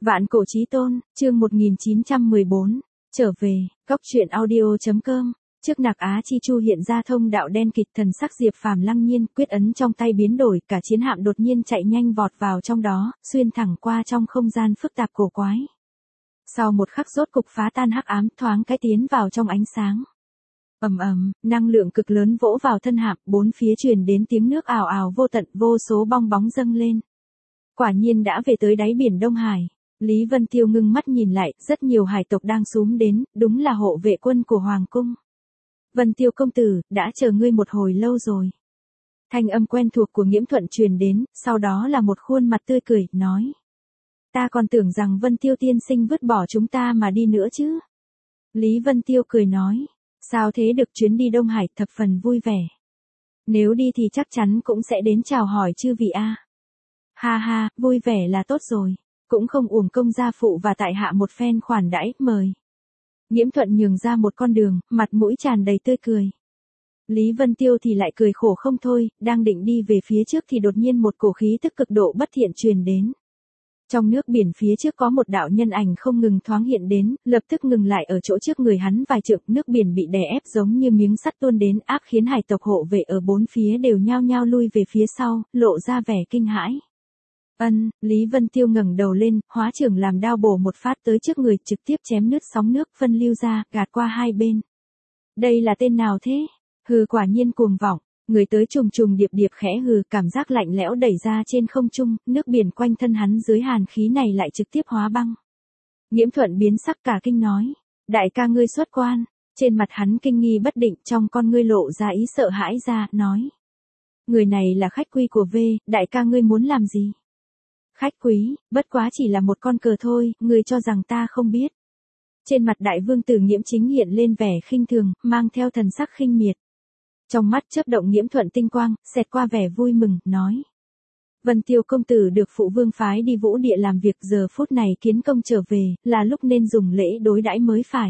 Vạn cổ chí tôn, chương 1914, trở về, Cóc truyện audio.com. Trước Nạc Á Chi Chu hiện ra thông đạo đen kịt, thần sắc Diệp Phàm lăng nhiên, quyết ấn trong tay biến đổi, cả chiến hạm đột nhiên chạy nhanh vọt vào trong đó, xuyên thẳng qua trong không gian phức tạp cổ quái. Sau một khắc rốt cục phá tan hắc ám, thoáng cái tiến vào trong ánh sáng. Ầm ầm, năng lượng cực lớn vỗ vào thân hạm, bốn phía truyền đến tiếng nước ào ào vô tận, vô số bong bóng dâng lên. Quả nhiên đã về tới đáy biển Đông Hải. Lý Vân Tiêu ngưng mắt nhìn lại, rất nhiều hải tộc đang xúm đến, đúng là hộ vệ quân của Hoàng cung. Vân Tiêu công tử, đã chờ ngươi một hồi lâu rồi. Thanh âm quen thuộc của Nghiễm Thuận truyền đến, sau đó là một khuôn mặt tươi cười, nói. Ta còn tưởng rằng Vân Tiêu tiên sinh vứt bỏ chúng ta mà đi nữa chứ. Lý Vân Tiêu cười nói, sao thế được, chuyến đi Đông Hải thập phần vui vẻ. Nếu đi thì chắc chắn cũng sẽ đến chào hỏi chư vị a. Ha ha, vui vẻ là tốt rồi. Cũng không uổng công gia phụ và tại hạ một phen khoản đãi, mời. Nghiễm Thuận nhường ra một con đường, mặt mũi tràn đầy tươi cười. Lý Vân Tiêu thì lại cười khổ không thôi, đang định đi về phía trước thì đột nhiên một cổ khí tức cực độ bất thiện truyền đến. Trong nước biển phía trước có một đạo nhân ảnh không ngừng thoáng hiện đến, lập tức ngừng lại ở chỗ trước người hắn vài trượng, nước biển bị đè ép giống như miếng sắt tuôn đến, áp khiến hải tộc hộ vệ ở bốn phía đều nhao nhao lui về phía sau, lộ ra vẻ kinh hãi. Lý Vân Tiêu ngẩng đầu lên, hóa trưởng làm đao bổ một phát tới trước người, trực tiếp chém nứt sóng nước phân lưu ra, gạt qua hai bên. Đây là tên nào thế? Hừ, quả nhiên cuồng vọng. Người tới trùng trùng điệp điệp khẽ hừ, cảm giác lạnh lẽo đẩy ra trên không trung, nước biển quanh thân hắn dưới hàn khí này lại trực tiếp hóa băng. Nghiễm Thuận biến sắc cả kinh nói, đại ca ngươi xuất quan. Trên mặt hắn kinh nghi bất định, trong con ngươi lộ ra ý sợ hãi ra, nói. Người này là khách quý của V, đại ca ngươi muốn làm gì? Khách quý, bất quá chỉ là một con cờ thôi, ngươi cho rằng ta không biết. Trên mặt đại vương tử Nghiễm Chính hiện lên vẻ khinh thường, mang theo thần sắc khinh miệt. Trong mắt chớp động Nghiễm Thuận tinh quang, xẹt qua vẻ vui mừng, nói. Vân Tiêu công tử được phụ vương phái đi Vũ Địa làm việc, giờ phút này kiến công trở về, là lúc nên dùng lễ đối đãi mới phải.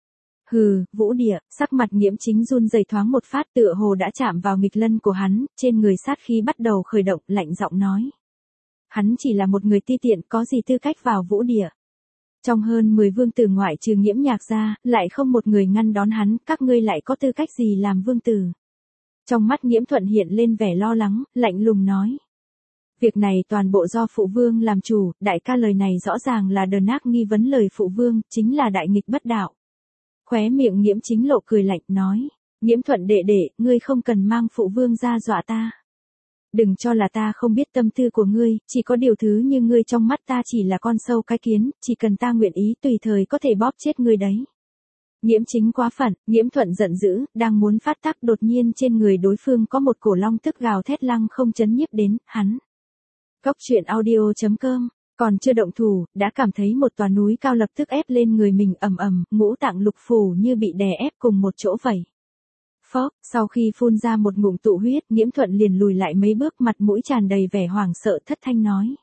Hừ, Vũ Địa, sắc mặt Nghiễm Chính run rẩy thoáng một phát, tựa hồ đã chạm vào nghịch lân của hắn, trên người sát khí bắt đầu khởi động, lạnh giọng nói. Hắn chỉ là một người ti tiện, có gì tư cách vào Vũ Địa. Trong hơn 10 vương tử ngoại trừ Nghiễm Nhạc ra, lại không một người ngăn đón hắn, các ngươi lại có tư cách gì làm vương tử. Trong mắt Nghiễm Thuận hiện lên vẻ lo lắng, lạnh lùng nói. Việc này toàn bộ do phụ vương làm chủ, đại ca lời này rõ ràng là đờn ác nghi vấn lời phụ vương, chính là đại nghịch bất đạo. Khóe miệng Nghiễm Chính lộ cười lạnh, nói. Nghiễm Thuận đệ đệ, ngươi không cần mang phụ vương ra dọa ta. Đừng cho là ta không biết tâm tư của ngươi, chỉ có điều thứ như ngươi trong mắt ta chỉ là con sâu cái kiến, chỉ cần ta nguyện ý tùy thời có thể bóp chết ngươi đấy. Nghiễm Chính quá phận, Nghiễm Thuận giận dữ, đang muốn phát tác, đột nhiên trên người đối phương có một cổ long tức gào thét lăng không chấn nhiếp đến, hắn. Cóc truyện audio.com, còn chưa động thủ, đã cảm thấy một tòa núi cao lập tức ép lên người mình, ầm ầm, ngũ tạng lục phủ như bị đè ép cùng một chỗ vậy. Phốc, sau khi phun ra một ngụm tụ huyết, Nghiễm Thuận liền lùi lại mấy bước, mặt mũi tràn đầy vẻ hoảng sợ, thất thanh nói.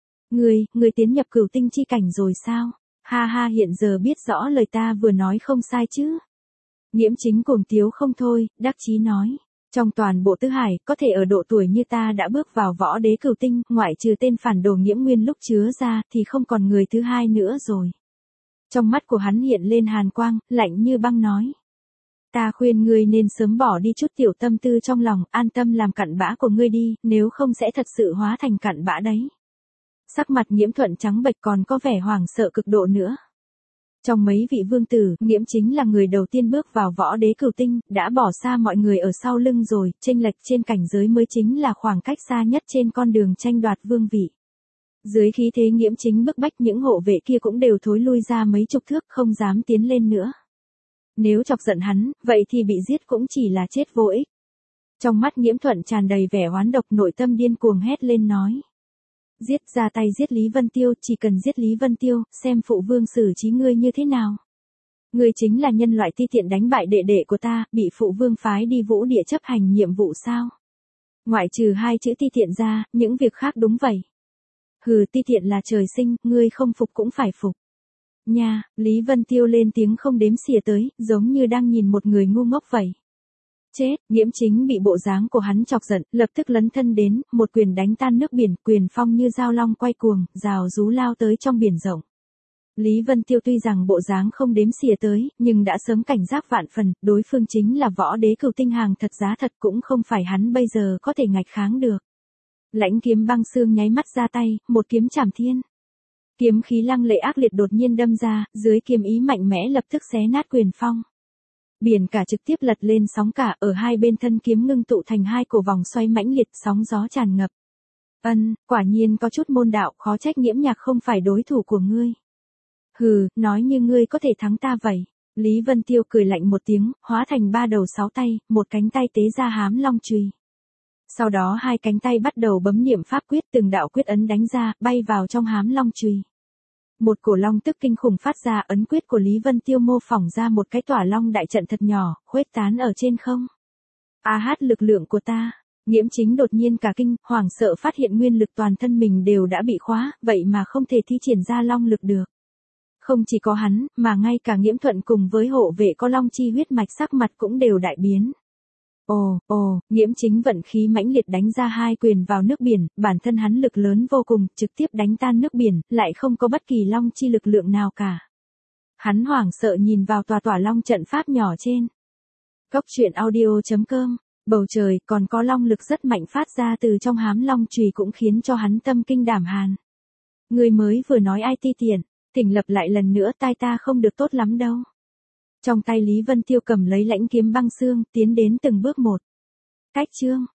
Ngươi tiến nhập cửu tinh chi cảnh rồi sao? Ha ha, hiện giờ biết rõ lời ta vừa nói không sai chứ? Nghiễm Chính cuồng tiếu không thôi, đắc chí nói. Trong toàn bộ Tứ Hải, có thể ở độ tuổi như ta đã bước vào võ đế cửu tinh, ngoại trừ tên phản đồ Nghiễm Nguyên lúc chứa ra, thì không còn người thứ hai nữa rồi. Trong mắt của hắn hiện lên hàn quang, lạnh như băng nói. Ta khuyên ngươi nên sớm bỏ đi chút tiểu tâm tư trong lòng, an tâm làm cặn bã của ngươi đi, nếu không sẽ thật sự hóa thành cặn bã đấy. Sắc mặt Nghiễm Thuận trắng bệch, còn có vẻ hoảng sợ cực độ nữa. Trong mấy vị vương tử, Nghiễm Chính là người đầu tiên bước vào võ đế cửu tinh, đã bỏ xa mọi người ở sau lưng rồi, chênh lệch trên cảnh giới mới chính là khoảng cách xa nhất trên con đường tranh đoạt vương vị. Dưới khí thế Nghiễm Chính bức bách, những hộ vệ kia cũng đều thối lui ra mấy chục thước, không dám tiến lên nữa. Nếu chọc giận hắn, vậy thì bị giết cũng chỉ là chết vô ích. Trong mắt Nghiễm Thuận tràn đầy vẻ oán độc, nội tâm điên cuồng hét lên nói. Giết, ra tay giết Lý Vân Tiêu, chỉ cần giết Lý Vân Tiêu, xem phụ vương xử trí ngươi như thế nào. Ngươi chính là nhân loại ti tiện đánh bại đệ đệ của ta, bị phụ vương phái đi Vũ Địa chấp hành nhiệm vụ sao? Ngoại trừ hai chữ ti tiện ra, những việc khác đúng vậy. Hừ, ti tiện là trời sinh, ngươi không phục cũng phải phục. Nha, Lý Vân Tiêu lên tiếng không đếm xỉa tới, giống như đang nhìn một người ngu ngốc vậy. Chết, Nghiễm Chính bị bộ dáng của hắn chọc giận, lập tức lấn thân đến, một quyền đánh tan nước biển, quyền phong như dao long quay cuồng, rào rú lao tới trong biển rộng. Lý Vân Tiêu tuy rằng bộ dáng không đếm xỉa tới, nhưng đã sớm cảnh giác vạn phần, đối phương chính là võ đế cửu tinh hàng thật giá thật cũng không phải hắn bây giờ có thể ngạch kháng được. Lãnh kiếm băng xương nháy mắt ra tay, một kiếm chảm thiên. Kiếm khí lăng lệ ác liệt đột nhiên đâm ra, dưới kiếm ý mạnh mẽ lập tức xé nát quyền phong. Biển cả trực tiếp lật lên sóng cả, ở hai bên thân kiếm ngưng tụ thành hai cổ vòng xoay mãnh liệt, sóng gió tràn ngập. Quả nhiên có chút môn đạo, khó trách Nghiễm Nhạc không phải đối thủ của ngươi. Hừ, nói như ngươi có thể thắng ta vậy. Lý Vân Tiêu cười lạnh một tiếng, hóa thành ba đầu sáu tay, một cánh tay tế ra hám long chùy. Sau đó hai cánh tay bắt đầu bấm niệm pháp quyết, từng đạo quyết ấn đánh ra, bay vào trong hám long chùy. Một cổ long tức kinh khủng phát ra, ấn quyết của Lý Vân Tiêu mô phỏng ra một cái tỏa long đại trận thật nhỏ, khuếch tán ở trên không. Lực lượng của ta. Nghiễm Chính đột nhiên cả kinh, hoảng sợ phát hiện nguyên lực toàn thân mình đều đã bị khóa, vậy mà không thể thi triển ra long lực được. Không chỉ có hắn, mà ngay cả Nghiễm Thuận cùng với hộ vệ có long chi huyết mạch sắc mặt cũng đều đại biến. Nghiễm Chính vận khí mãnh liệt đánh ra hai quyền vào nước biển, bản thân hắn lực lớn vô cùng, trực tiếp đánh tan nước biển, lại không có bất kỳ long chi lực lượng nào cả. Hắn hoảng sợ nhìn vào tòa long trận pháp nhỏ trên. Cốc truyện audio.com, bầu trời còn có long lực rất mạnh phát ra từ trong hám long chùy cũng khiến cho hắn tâm kinh đảm hàn. Người mới vừa nói ai ti tiện, thỉnh lập lại lần nữa, tai ta không được tốt lắm đâu. Trong tay Lý Vân Tiêu cầm lấy lãnh kiếm băng xương, tiến đến từng bước một. Cách chương